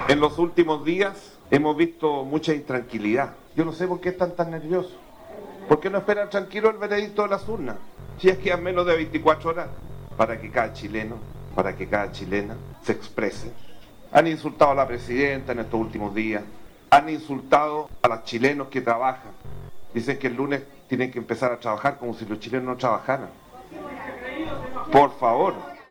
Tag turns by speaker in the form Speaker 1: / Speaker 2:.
Speaker 1: En los últimos días hemos visto mucha intranquilidad. Yo no sé por qué están tan nerviosos. ¿Por qué no esperan tranquilo el veredicto de las urnas? Si es que quedan menos de 24 horas para que cada chileno, para que cada chilena se exprese. Han insultado a la presidenta en estos últimos días. Han insultado a los chilenos que trabajan. Dicen que el lunes tienen que empezar a trabajar como si los chilenos no trabajaran. Por favor.